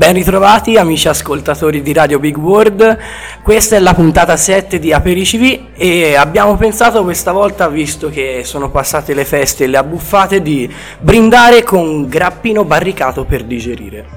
Ben ritrovati amici ascoltatori di Radio Big World, questa è la puntata 7 di Apericivi e abbiamo pensato questa volta, visto che sono passate le feste e le abbuffate, di brindare con grappino barricato per digerire.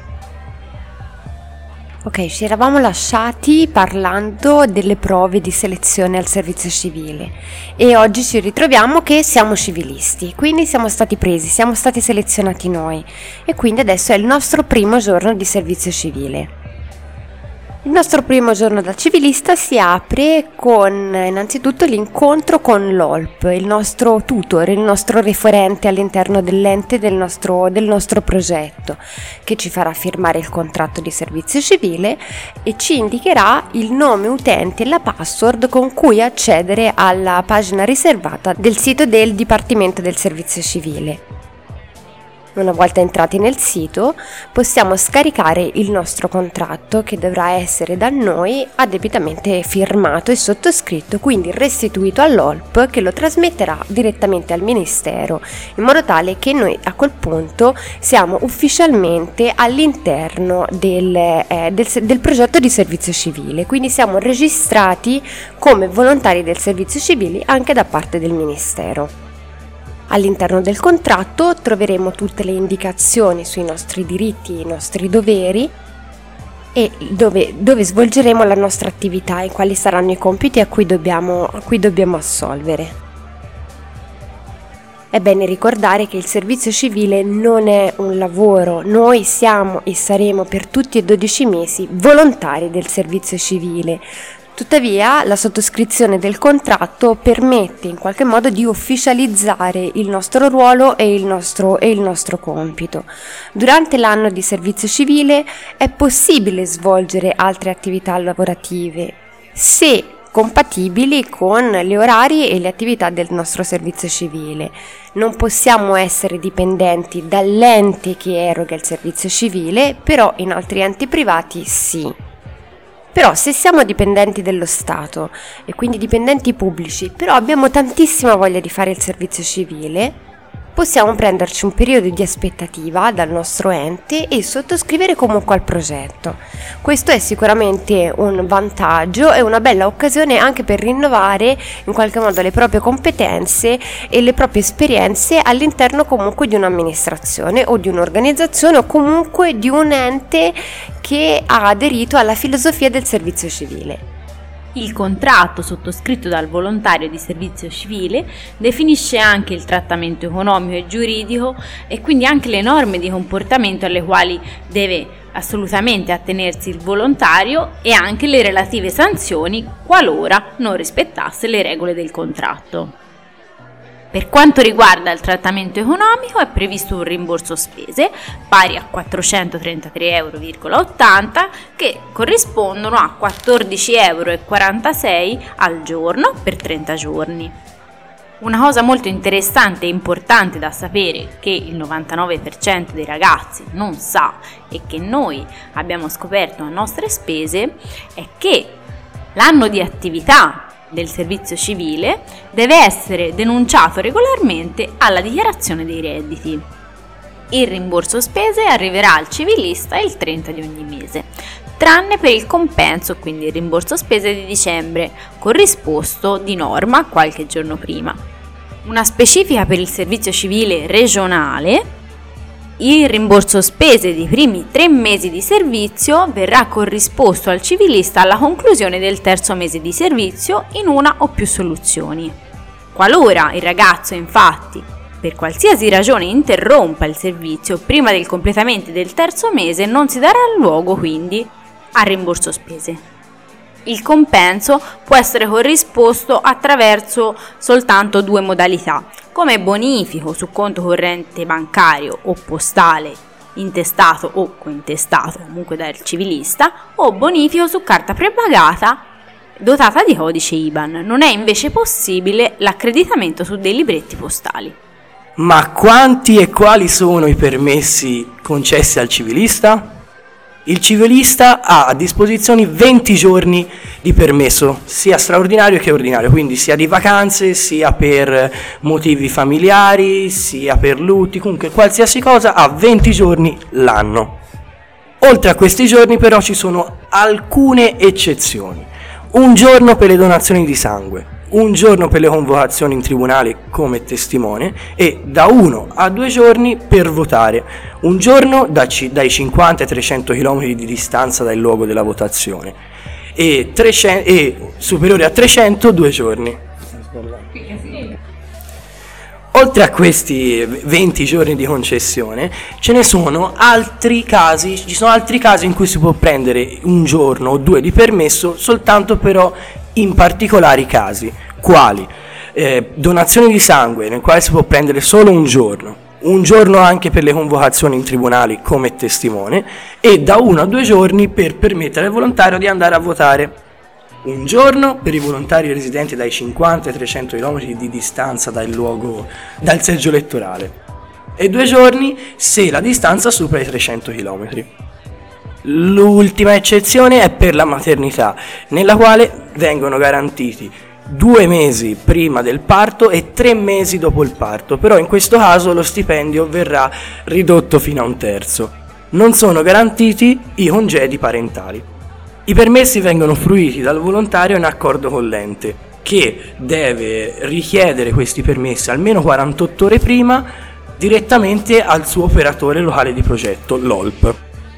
Ok, ci eravamo lasciati parlando delle prove di selezione al servizio civile e oggi ci ritroviamo che siamo civilisti, quindi siamo stati presi, siamo stati selezionati noi e quindi adesso è il nostro primo giorno di servizio civile. Il nostro primo giorno da civilista si apre con innanzitutto l'incontro con l'OLP, il nostro tutor, il nostro referente all'interno dell'ente del nostro progetto, che ci farà firmare il contratto di servizio civile e ci indicherà il nome utente e la password con cui accedere alla pagina riservata del sito del Dipartimento del Servizio Civile. Una volta entrati nel sito possiamo scaricare il nostro contratto che dovrà essere da noi addebitamente firmato e sottoscritto, quindi restituito all'OLP che lo trasmetterà direttamente al Ministero, in modo tale che noi a quel punto siamo ufficialmente all'interno del progetto di servizio civile, quindi siamo registrati come volontari del servizio civile anche da parte del Ministero. All'interno del contratto troveremo tutte le indicazioni sui nostri diritti e i nostri doveri e dove svolgeremo la nostra attività e quali saranno i compiti a cui dobbiamo assolvere. È bene ricordare che il servizio civile non è un lavoro, noi siamo e saremo per tutti e 12 mesi volontari del servizio civile. Tuttavia, la sottoscrizione del contratto permette in qualche modo di ufficializzare il nostro ruolo e il nostro compito. Durante l'anno di servizio civile è possibile svolgere altre attività lavorative, se compatibili con gli orari e le attività del nostro servizio civile. Non possiamo essere dipendenti dall'ente che eroga il servizio civile, però in altri enti privati sì. Però se siamo dipendenti dello Stato e quindi dipendenti pubblici, però abbiamo tantissima voglia di fare il servizio civile, possiamo prenderci un periodo di aspettativa dal nostro ente e sottoscrivere comunque al progetto. Questo è sicuramente un vantaggio e una bella occasione anche per rinnovare in qualche modo le proprie competenze e le proprie esperienze all'interno comunque di un'amministrazione o di un'organizzazione o comunque di un ente che ha aderito alla filosofia del servizio civile. Il contratto sottoscritto dal volontario di servizio civile definisce anche il trattamento economico e giuridico e quindi anche le norme di comportamento alle quali deve assolutamente attenersi il volontario e anche le relative sanzioni qualora non rispettasse le regole del contratto. Per quanto riguarda il trattamento economico è previsto un rimborso spese pari a 433,80 euro che corrispondono a 14,46 euro al giorno per 30 giorni. Una cosa molto interessante e importante da sapere che il 99% dei ragazzi non sa e che noi abbiamo scoperto a nostre spese è che l'anno di attività del servizio civile deve essere denunciato regolarmente alla dichiarazione dei redditi. Il rimborso spese arriverà al civilista il 30 di ogni mese, tranne per il compenso, quindi il rimborso spese di dicembre, corrisposto di norma qualche giorno prima. Una specifica per il servizio civile regionale: il rimborso spese dei primi 3 mesi di servizio verrà corrisposto al civilista alla conclusione del terzo mese di servizio in una o più soluzioni. Qualora il ragazzo infatti per qualsiasi ragione interrompa il servizio prima del completamento del terzo mese, non si darà luogo quindi al rimborso spese. Il compenso può essere corrisposto attraverso soltanto 2 modalità, come bonifico su conto corrente bancario o postale intestato o cointestato comunque dal civilista, o bonifico su carta prepagata dotata di codice IBAN. Non è invece possibile l'accreditamento su dei libretti postali. Ma quanti e quali sono i permessi concessi al civilista? Il civilista ha a disposizione 20 giorni di permesso, sia straordinario che ordinario, quindi sia di vacanze, sia per motivi familiari, sia per lutti, comunque qualsiasi cosa ha 20 giorni l'anno. Oltre a questi giorni però ci sono alcune eccezioni. Un giorno per le donazioni di sangue, un giorno per le convocazioni in tribunale come testimone e da 1 a 2 giorni per votare, un giorno dai 50 ai 300 km di distanza dal luogo della votazione e superiore a 300 2 giorni. Oltre a questi 20 giorni di concessione, ci sono altri casi in cui si può prendere un giorno o 2 di permesso, soltanto però in particolari casi, quali donazioni di sangue, nel quale si può prendere solo un giorno anche per le convocazioni in tribunali come testimone e da 1 a 2 giorni per permettere al volontario di andare a votare. Un giorno per i volontari residenti dai 50 ai 300 km di distanza dal seggio elettorale e 2 giorni se la distanza supera i 300 km. L'ultima eccezione è per la maternità, nella quale vengono garantiti 2 mesi prima del parto e 3 mesi dopo il parto, però in questo caso lo stipendio verrà ridotto fino a 1/3. Non sono garantiti i congedi parentali. I permessi vengono fruiti dal volontario in accordo con l'ente, che deve richiedere questi permessi almeno 48 ore prima direttamente al suo operatore locale di progetto, l'OLP.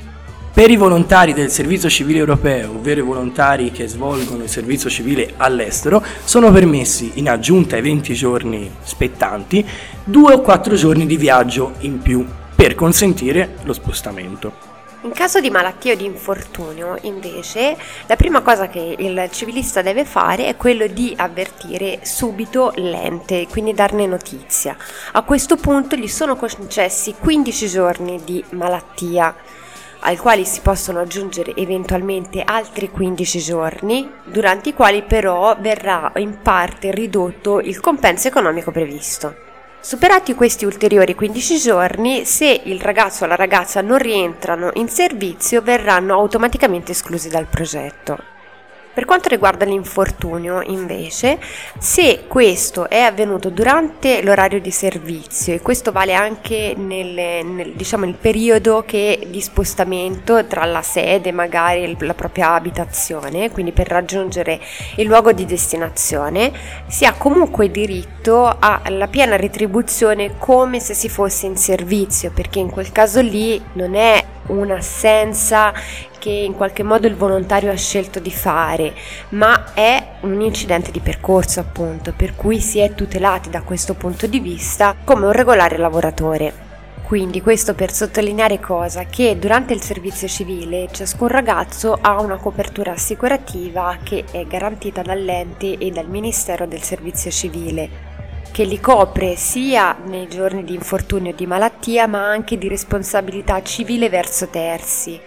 Per i volontari del servizio civile europeo, ovvero i volontari che svolgono il servizio civile all'estero, sono permessi, in aggiunta ai 20 giorni spettanti, 2 o 4 giorni di viaggio in più per consentire lo spostamento. In caso di malattia o di infortunio, invece, la prima cosa che il civilista deve fare è quello di avvertire subito l'ente, quindi darne notizia. A questo punto gli sono concessi 15 giorni di malattia, ai quali si possono aggiungere eventualmente altri 15 giorni, durante i quali però verrà in parte ridotto il compenso economico previsto. Superati questi ulteriori 15 giorni, se il ragazzo o la ragazza non rientrano in servizio, verranno automaticamente esclusi dal progetto. Per quanto riguarda l'infortunio, invece, se questo è avvenuto durante l'orario di servizio, e questo vale anche nel periodo di spostamento tra la sede, magari la propria abitazione, quindi per raggiungere il luogo di destinazione, si ha comunque diritto alla piena retribuzione come se si fosse in servizio, perché in quel caso lì non è un'assenza che in qualche modo il volontario ha scelto di fare, ma è un incidente di percorso, appunto, per cui si è tutelati da questo punto di vista come un regolare lavoratore. Quindi questo per sottolineare cosa? Che durante il servizio civile ciascun ragazzo ha una copertura assicurativa che è garantita dall'ente e dal Ministero del Servizio Civile, che li copre sia nei giorni di infortunio e di malattia, ma anche di responsabilità civile verso terzi.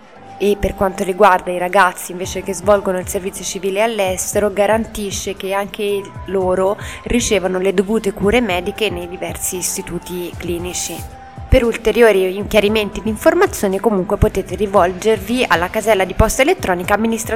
E per quanto riguarda i ragazzi invece che svolgono il servizio civile all'estero, garantisce che anche loro ricevano le dovute cure mediche nei diversi istituti clinici. Per ulteriori chiarimenti di informazioni comunque potete rivolgervi alla casella di posta elettronica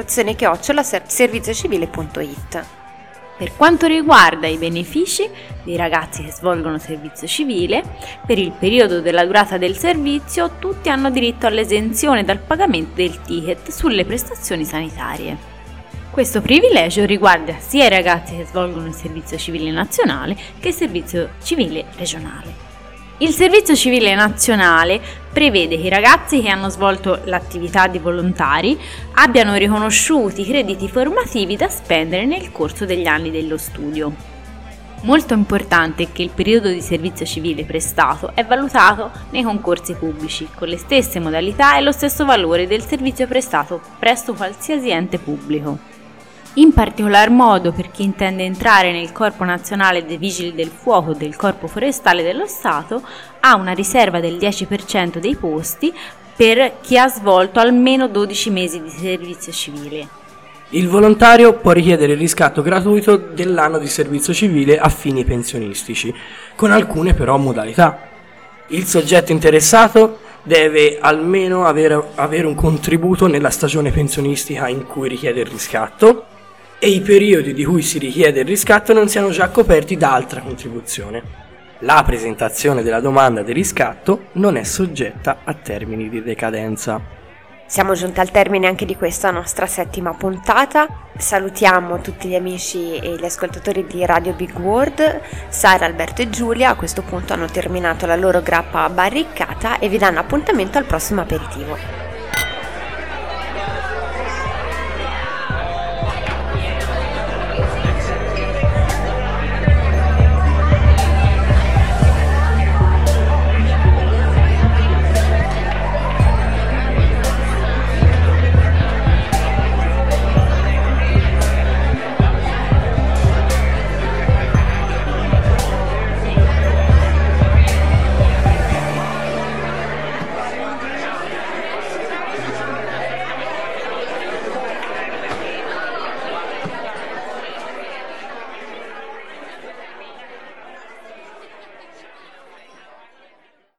amministrazione@serviziocivile.it. Per quanto riguarda i benefici dei ragazzi che svolgono servizio civile, per il periodo della durata del servizio tutti hanno diritto all'esenzione dal pagamento del ticket sulle prestazioni sanitarie. Questo privilegio riguarda sia i ragazzi che svolgono il servizio civile nazionale che il servizio civile regionale. Il servizio civile nazionale prevede che i ragazzi che hanno svolto l'attività di volontari abbiano riconosciuti i crediti formativi da spendere nel corso degli anni dello studio. Molto importante è che il periodo di servizio civile prestato è valutato nei concorsi pubblici con le stesse modalità e lo stesso valore del servizio prestato presso qualsiasi ente pubblico. In particolar modo per chi intende entrare nel Corpo Nazionale dei Vigili del Fuoco del Corpo Forestale dello Stato, ha una riserva del 10% dei posti per chi ha svolto almeno 12 mesi di servizio civile. Il volontario può richiedere il riscatto gratuito dell'anno di servizio civile a fini pensionistici, con alcune però modalità. Il soggetto interessato deve almeno avere un contributo nella stagione pensionistica in cui richiede il riscatto, e i periodi di cui si richiede il riscatto non siano già coperti da altra contribuzione. La presentazione della domanda di riscatto non è soggetta a termini di decadenza. Siamo giunti al termine anche di questa nostra 7ª puntata. Salutiamo tutti gli amici e gli ascoltatori di Radio Big World. Sara, Alberto e Giulia a questo punto hanno terminato la loro grappa barricata e vi danno appuntamento al prossimo aperitivo.